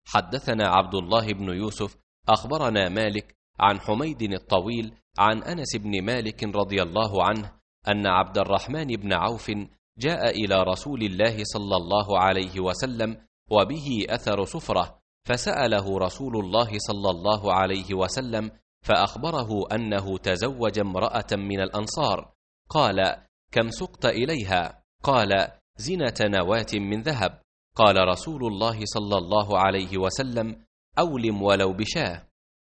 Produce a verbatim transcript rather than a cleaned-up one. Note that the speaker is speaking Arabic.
حدثنا عبد الله بن يوسف أخبرنا مالك عن حميد الطويل عن أنس بن مالك رضي الله عنه أن عبد الرحمن بن عوف جاء إلى رسول الله صلى الله عليه وسلم وبه أثر صفرة، فسأله رسول الله صلى الله عليه وسلم فأخبره أنه تزوج امرأة من الأنصار. قال: كم سقت إليها؟ قال: زنة نواة من ذهب. قال رسول الله صلى الله عليه وسلم: أولم ولو بشاه.